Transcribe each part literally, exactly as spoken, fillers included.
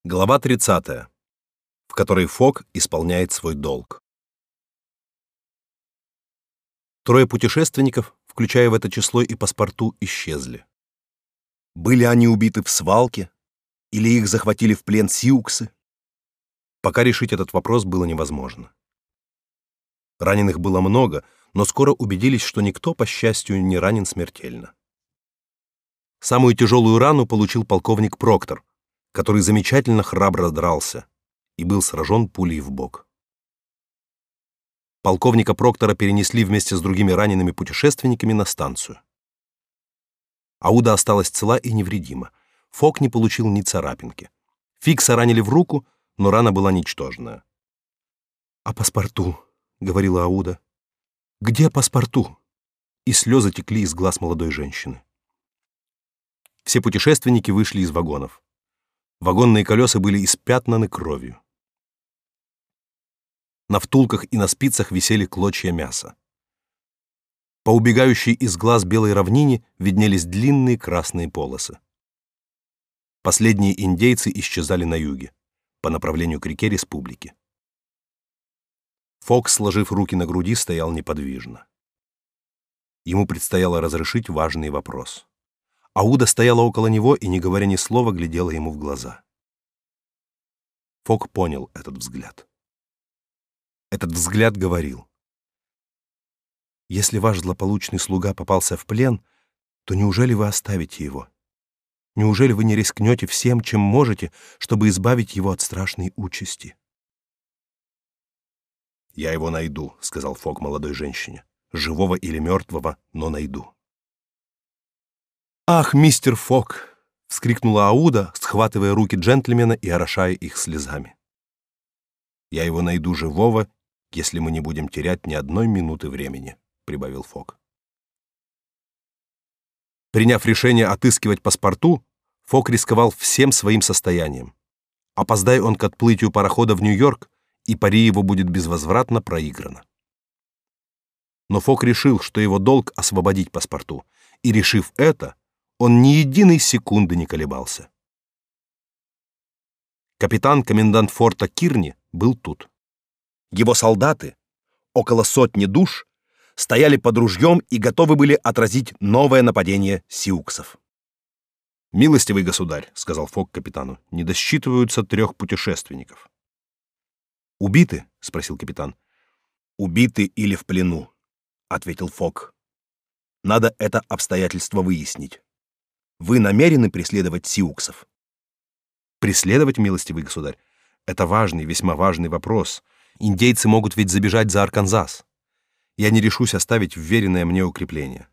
Глава тридцатая, в которой Фок исполняет свой долг. Трое путешественников, включая в это число и паспорту, исчезли. Были они убиты в свалке, или их захватили в плен сиуксы? Пока решить этот вопрос было невозможно. Раненых было много, но скоро убедились, что никто, по счастью, не ранен смертельно. Самую тяжелую рану получил полковник Проктор, который замечательно храбро дрался и был сражен пулей в бок. Полковника Проктора перенесли вместе с другими ранеными путешественниками на станцию. Ауда осталась цела и невредима. Фок не получил ни царапинки. Фикса ранили в руку, но рана была ничтожная. «А паспорту?» — говорила Ауда. «Где паспорту?» И слезы текли из глаз молодой женщины. Все путешественники вышли из вагонов. Вагонные колеса были испятнаны кровью. На втулках и на спицах висели клочья мяса. По убегающей из глаз белой равнине виднелись длинные красные полосы. Последние индейцы исчезали на юге, по направлению к реке Республики. Фок, сложив руки на груди, стоял неподвижно. Ему предстояло разрешить важный вопрос. Ауда стояла около него и, не говоря ни слова, глядела ему в глаза. Фок понял этот взгляд. Этот взгляд говорил: «Если ваш злополучный слуга попался в плен, то неужели вы оставите его? Неужели вы не рискнете всем, чем можете, чтобы избавить его от страшной участи?» «Я его найду», — сказал Фок молодой женщине. «Живого или мертвого, но найду». «Ах, мистер Фок!» — вскрикнула Ауда, схватывая руки джентльмена и орошая их слезами. «Я его найду живого, если мы не будем терять ни одной минуты времени», — прибавил Фок. Приняв решение отыскивать паспорту, Фок рисковал всем своим состоянием. Опоздай он к отплытию парохода в Нью-Йорк, и пари его будет безвозвратно проиграно. Но Фок решил, что его долг — освободить паспорту, и, решив это, он ни единой секунды не колебался. Капитан, комендант форта Кирни, был тут. Его солдаты, около сотни душ, стояли под ружьем и готовы были отразить новое нападение сиуксов. «Милостивый государь», — сказал Фок капитану, — «не досчитываются трех путешественников». «Убиты?» — спросил капитан. «Убиты или в плену», — ответил Фок. «Надо это обстоятельство выяснить. Вы намерены преследовать сиуксов?» «Преследовать, милостивый государь? Это важный, весьма важный вопрос. Индейцы могут ведь забежать за Арканзас. Я не решусь оставить вверенное мне укрепление».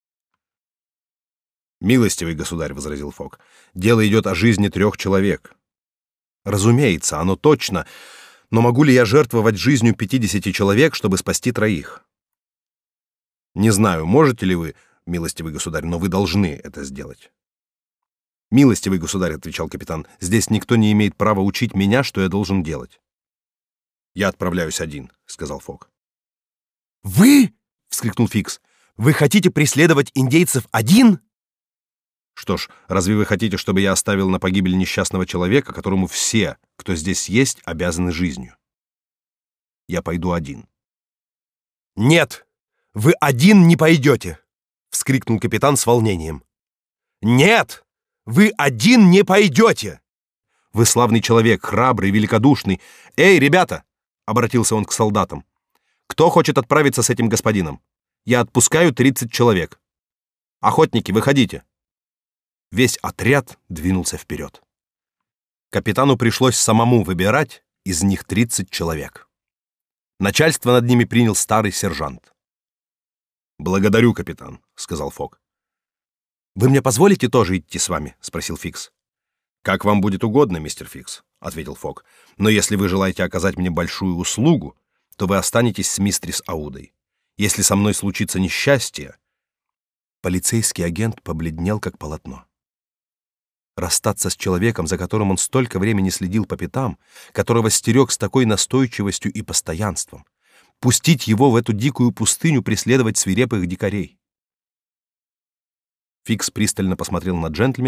«Милостивый государь», — возразил Фок, — «дело идет о жизни трех человек». «Разумеется, оно точно, но могу ли я жертвовать жизнью пятидесяти человек, чтобы спасти троих?» «Не знаю, можете ли вы, милостивый государь, но вы должны это сделать». «Милостивый государь», — отвечал капитан, — «здесь никто не имеет права учить меня, что я должен делать». «Я отправляюсь один», — сказал Фок. «Вы?» — вскрикнул Фикс. «Вы хотите преследовать индейцев один?» «Что ж, разве вы хотите, чтобы я оставил на погибель несчастного человека, которому все, кто здесь есть, обязаны жизнью? Я пойду один». «Нет, вы один не пойдете!» — вскрикнул капитан с волнением. «Нет, вы один не пойдете! Вы славный человек, храбрый, великодушный. Эй, ребята!» — обратился он к солдатам. «Кто хочет отправиться с этим господином? Я отпускаю тридцать человек. Охотники, выходите!» Весь отряд двинулся вперед. Капитану пришлось самому выбирать из них тридцать человек. Начальство над ними принял старый сержант. «Благодарю, капитан», — сказал Фок. «Вы мне позволите тоже идти с вами?» — спросил Фикс. «Как вам будет угодно, мистер Фикс», — ответил Фок. «Но если вы желаете оказать мне большую услугу, то вы останетесь с мистерис Аудой. Если со мной случится несчастье...» Полицейский агент побледнел, как полотно. Расстаться с человеком, за которым он столько времени следил по пятам, которого стерег с такой настойчивостью и постоянством, пустить его в эту дикую пустыню преследовать свирепых дикарей. Фикс пристально посмотрел на джентльмена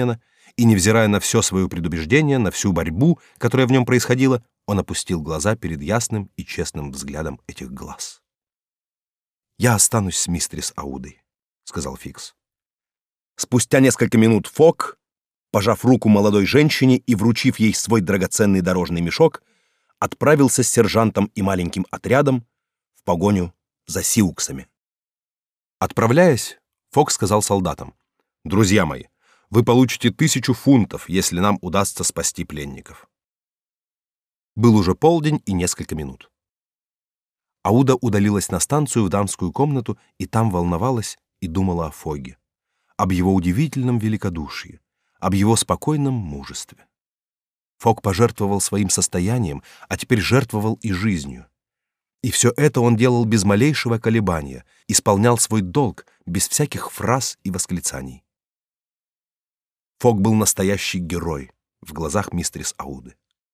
и, невзирая на все свое предубеждение, на всю борьбу, которая в нем происходила, он опустил глаза перед ясным и честным взглядом этих глаз. «Я останусь с мистерис Аудой», — сказал Фикс. Спустя несколько минут Фок, пожав руку молодой женщине и вручив ей свой драгоценный дорожный мешок, отправился с сержантом и маленьким отрядом в погоню за сиуксами. Отправляясь, Фок сказал солдатам: «Друзья мои, вы получите тысячу фунтов, если нам удастся спасти пленников». Был уже полдень и несколько минут. Ауда удалилась на станцию в дамскую комнату и там волновалась и думала о Фоге, об его удивительном великодушии, об его спокойном мужестве. Фог пожертвовал своим состоянием, а теперь жертвовал и жизнью. И все это он делал без малейшего колебания, исполнял свой долг без всяких фраз и восклицаний. Фог был настоящий герой в глазах мистерис Ауды.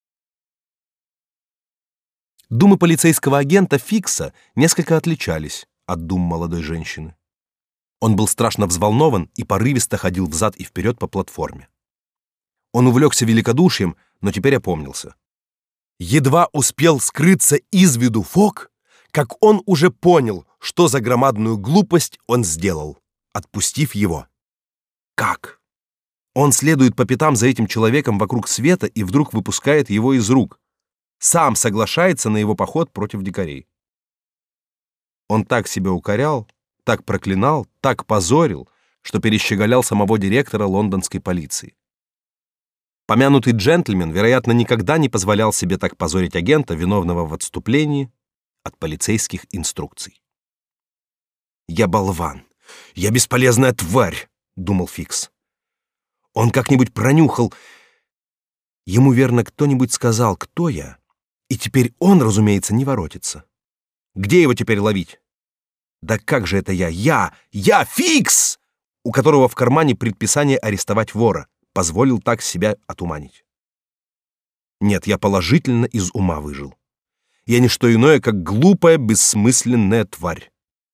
Думы полицейского агента Фикса несколько отличались от дум молодой женщины. Он был страшно взволнован и порывисто ходил взад и вперед по платформе. Он увлекся великодушием, но теперь опомнился. Едва успел скрыться из виду Фок, как он уже понял, что за громадную глупость он сделал, отпустив его. Как? Он следует по пятам за этим человеком вокруг света и вдруг выпускает его из рук. Сам соглашается на его поход против дикарей. Он так себя укорял, так проклинал, так позорил, что перещеголял самого директора лондонской полиции. Помянутый джентльмен, вероятно, никогда не позволял себе так позорить агента, виновного в отступлении от полицейских инструкций. «Я болван! Я бесполезная тварь!» — думал Фикс. «Он как-нибудь пронюхал. Ему, верно, кто-нибудь сказал, кто я, и теперь он, разумеется, не воротится. Где его теперь ловить? Да как же это я? Я! Я Фикс! У которого в кармане предписание арестовать вора, позволил так себя отуманить. Нет, я положительно из ума выжил. Я не что иное, как глупая, бессмысленная тварь».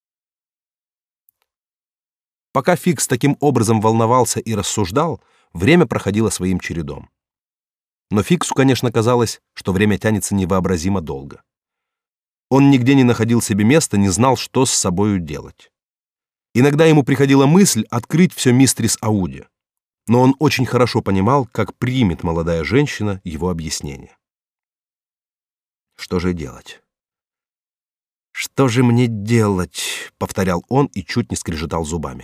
Пока Фикс таким образом волновался и рассуждал, время проходило своим чередом. Но Фиксу, конечно, казалось, что время тянется невообразимо долго. Он нигде не находил себе места, не знал, что с собою делать. Иногда ему приходила мысль открыть все мистерис Ауде, но он очень хорошо понимал, как примет молодая женщина его объяснение. «Что же делать? Что же мне делать?» — повторял он и чуть не скрежетал зубами.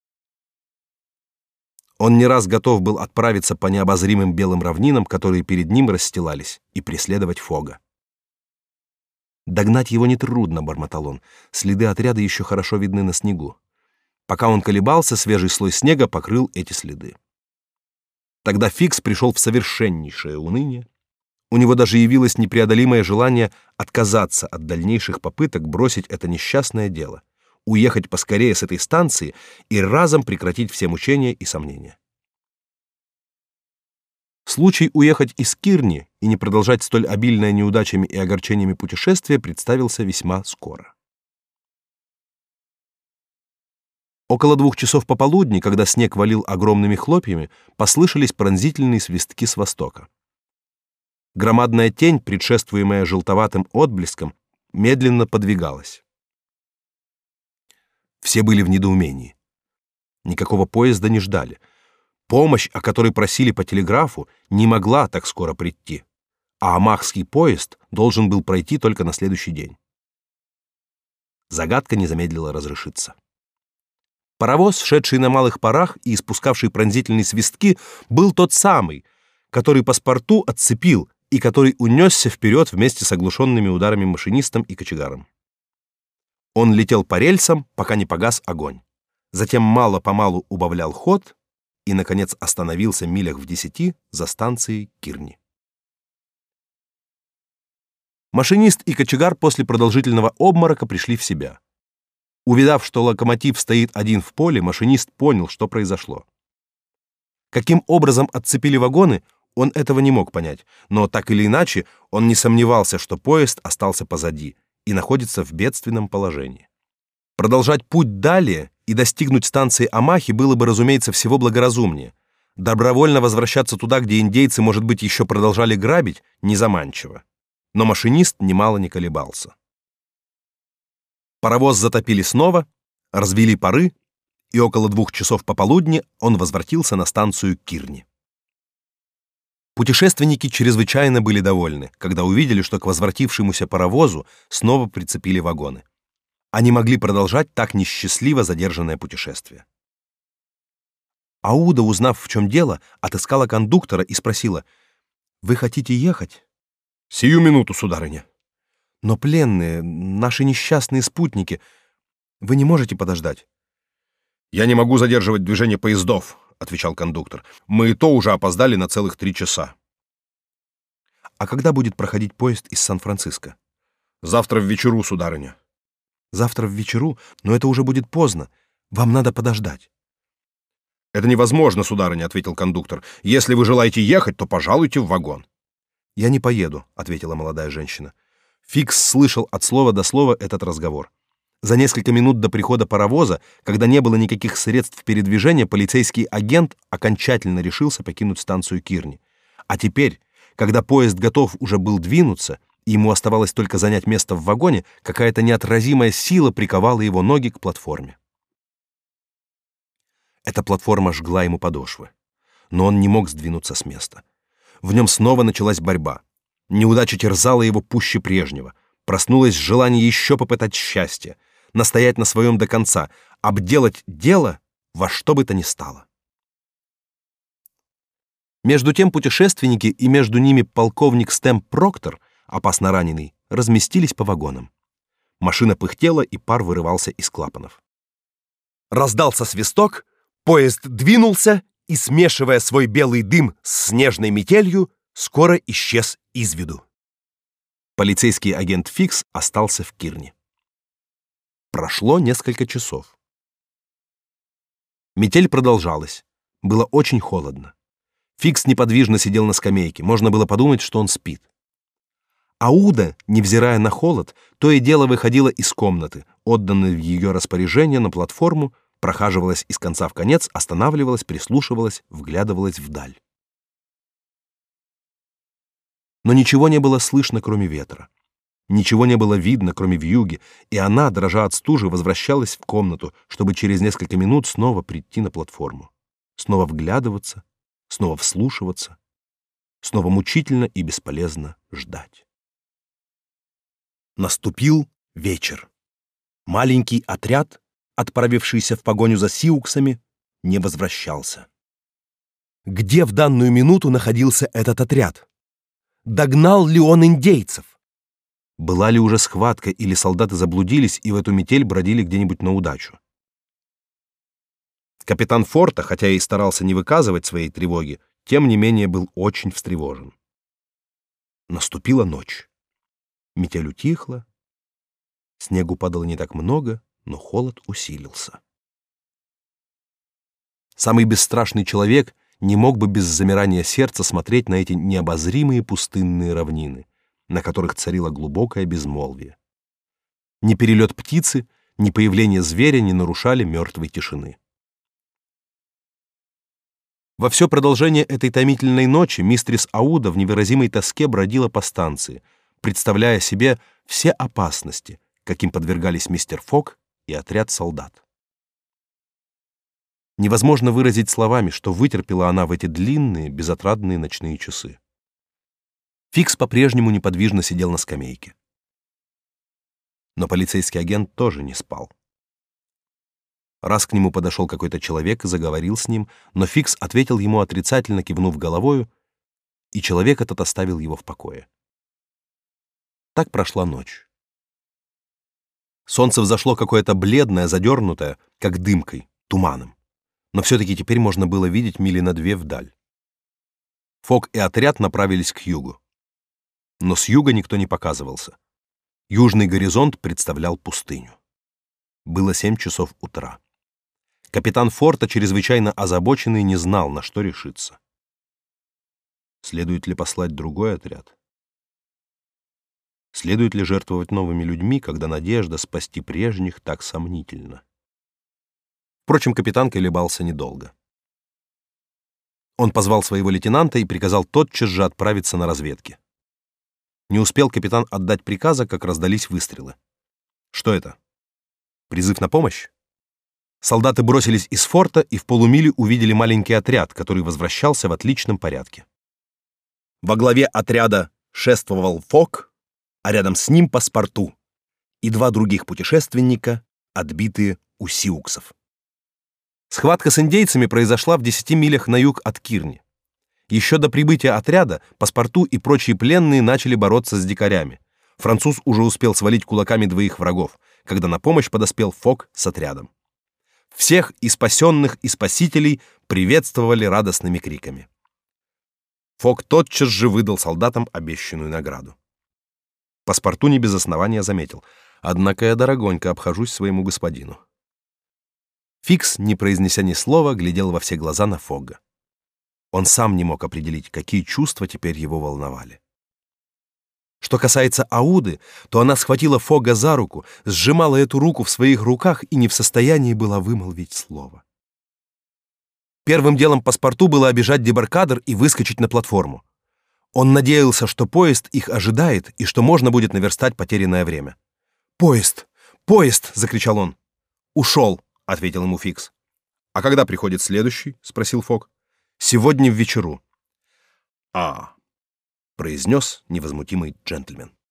Он не раз готов был отправиться по необозримым белым равнинам, которые перед ним расстилались, и преследовать Фога. «Догнать его нетрудно», — бормотал он. «Следы отряда еще хорошо видны на снегу». Пока он колебался, свежий слой снега покрыл эти следы. Тогда Фикс пришел в совершеннейшее уныние. У него даже явилось непреодолимое желание отказаться от дальнейших попыток бросить это несчастное дело, уехать поскорее с этой станции и разом прекратить все мучения и сомнения. Случай уехать из Кирни и не продолжать столь обильное неудачами и огорчениями путешествие представился весьма скоро. Около двух часов пополудни, когда снег валил огромными хлопьями, послышались пронзительные свистки с востока. Громадная тень, предшествуемая желтоватым отблеском, медленно подвигалась. Все были в недоумении. Никакого поезда не ждали. Помощь, о которой просили по телеграфу, не могла так скоро прийти, а амахский поезд должен был пройти только на следующий день. Загадка не замедлила разрешиться. Паровоз, шедший на малых парах и испускавший пронзительные свистки, был тот самый, который паспорту отцепил и который унесся вперед вместе с оглушенными ударами машинистом и кочегаром. Он летел по рельсам, пока не погас огонь. Затем мало-помалу убавлял ход и, наконец, остановился милях в десяти за станцией Кирни. Машинист и кочегар после продолжительного обморока пришли в себя. Увидав, что локомотив стоит один в поле, машинист понял, что произошло. Каким образом отцепили вагоны, он этого не мог понять, но так или иначе он не сомневался, что поезд остался позади и находится в бедственном положении. Продолжать путь далее и достигнуть станции Амахи было бы, разумеется, всего благоразумнее, Добровольно возвращаться туда, где индейцы, может быть, еще продолжали грабить, незаманчиво. Но машинист немало не колебался. Паровоз затопили снова, развели пары, и около двух часов пополудни он возвратился на станцию Кирни. Путешественники чрезвычайно были довольны, когда увидели, что к возвратившемуся паровозу снова прицепили вагоны. Они могли продолжать так несчастливо задержанное путешествие. Ауда, узнав, в чем дело, отыскала кондуктора и спросила: «Вы хотите ехать?» «Сию минуту, сударыня». «Но пленные, наши несчастные спутники, вы не можете подождать?» «Я не могу задерживать движение поездов», — отвечал кондуктор. «Мы и то уже опоздали на целых три часа». «А когда будет проходить поезд из Сан-Франциско?» «Завтра в вечеру, сударыня». «Завтра в вечеру? Но это уже будет поздно. Вам надо подождать». «Это невозможно, сударыня», — ответил кондуктор. «Если вы желаете ехать, то пожалуйте в вагон». «Я не поеду», — ответила молодая женщина. Фикс слышал от слова до слова этот разговор. За несколько минут до прихода паровоза, когда не было никаких средств передвижения, полицейский агент окончательно решился покинуть станцию Кирни. А теперь, когда поезд готов уже был двинуться, и ему оставалось только занять место в вагоне, какая-то неотразимая сила приковала его ноги к платформе. Эта платформа жгла ему подошвы, но он не мог сдвинуться с места. В нем снова началась борьба. Неудача терзала его пуще прежнего. Проснулось желание еще попытать счастье, настоять на своем до конца, обделать дело во что бы то ни стало. Между тем путешественники и между ними полковник Стэмп Проктор, опасно раненый, разместились по вагонам. Машина пыхтела, и пар вырывался из клапанов. Раздался свисток, поезд двинулся и, смешивая свой белый дым с снежной метелью, скоро исчез из виду. Полицейский агент Фикс остался в Кирни. Прошло несколько часов. Метель продолжалась. Было очень холодно. Фикс неподвижно сидел на скамейке. Можно было подумать, что он спит. Ауда, невзирая на холод, то и дело выходила из комнаты, отданной в ее распоряжение, на платформу, прохаживалась из конца в конец, останавливалась, прислушивалась, вглядывалась вдаль. Но ничего не было слышно, кроме ветра. Ничего не было видно, кроме вьюги, и она, дрожа от стужи, возвращалась в комнату, чтобы через несколько минут снова прийти на платформу, снова вглядываться, снова вслушиваться, снова мучительно и бесполезно ждать. Наступил вечер. Маленький отряд, отправившийся в погоню за сиуксами, не возвращался. Где в данную минуту находился этот отряд? Догнал ли он индейцев? Была ли уже схватка, или солдаты заблудились и в эту метель бродили где-нибудь на удачу? Капитан Форта, хотя и старался не выказывать своей тревоги, тем не менее был очень встревожен. Наступила ночь. Метель утихла. Снегу падало не так много, но холод усилился. Самый бесстрашный человек не мог бы без замирания сердца смотреть на эти необозримые пустынные равнины, на которых царило глубокое безмолвие. Ни перелет птицы, ни появление зверя не нарушали мертвой тишины. Во все продолжение этой томительной ночи мистрис Ауда в невыразимой тоске бродила по станции, представляя себе все опасности, каким подвергались мистер Фок и отряд солдат. Невозможно выразить словами, что вытерпела она в эти длинные, безотрадные ночные часы. Фикс по-прежнему неподвижно сидел на скамейке. Но полицейский агент тоже не спал. Раз к нему подошел какой-то человек и заговорил с ним, но Фикс ответил ему отрицательно, кивнув головою, и человек этот оставил его в покое. Так прошла ночь. Солнце взошло какое-то бледное, задернутое, как дымкой, туманом. Но все-таки теперь можно было видеть мили на две вдаль. Фок и отряд направились к югу. Но с юга никто не показывался. Южный горизонт представлял пустыню. Было семь часов утра. Капитан Форта, чрезвычайно озабоченный, не знал, на что решиться. Следует ли послать другой отряд? Следует ли жертвовать новыми людьми, когда надежда спасти прежних так сомнительна? Впрочем, капитан колебался недолго. Он позвал своего лейтенанта и приказал тотчас же отправиться на разведки. Не успел капитан отдать приказа, как раздались выстрелы. Что это? Призыв на помощь? Солдаты бросились из форта и в полумиле увидели маленький отряд, который возвращался в отличном порядке. Во главе отряда шествовал Фок, а рядом с ним паспорту и два других путешественника, отбитые у сиуксов. Схватка с индейцами произошла в десяти милях на юг от Кирни. Еще до прибытия отряда паспорту и прочие пленные начали бороться с дикарями. Француз уже успел свалить кулаками двоих врагов, когда на помощь подоспел Фок с отрядом. Всех и спасенных, и спасителей приветствовали радостными криками. Фок тотчас же выдал солдатам обещанную награду. Паспорту не без основания заметил: однако я дорогонько обхожусь своему господину. Фикс, не произнеся ни слова, глядел во все глаза на Фогга. Он сам не мог определить, какие чувства теперь его волновали. Что касается Ауды, то она схватила Фогга за руку, сжимала эту руку в своих руках и не в состоянии была вымолвить слово. Первым делом паспорту было обежать дебаркадер и выскочить на платформу. Он надеялся, что поезд их ожидает и что можно будет наверстать потерянное время. «Поезд! Поезд!» — закричал он. «Ушел!» — ответил ему Фикс. «А когда приходит следующий?» — спросил Фок. «Сегодня в вечеру». «А!» — произнес невозмутимый джентльмен.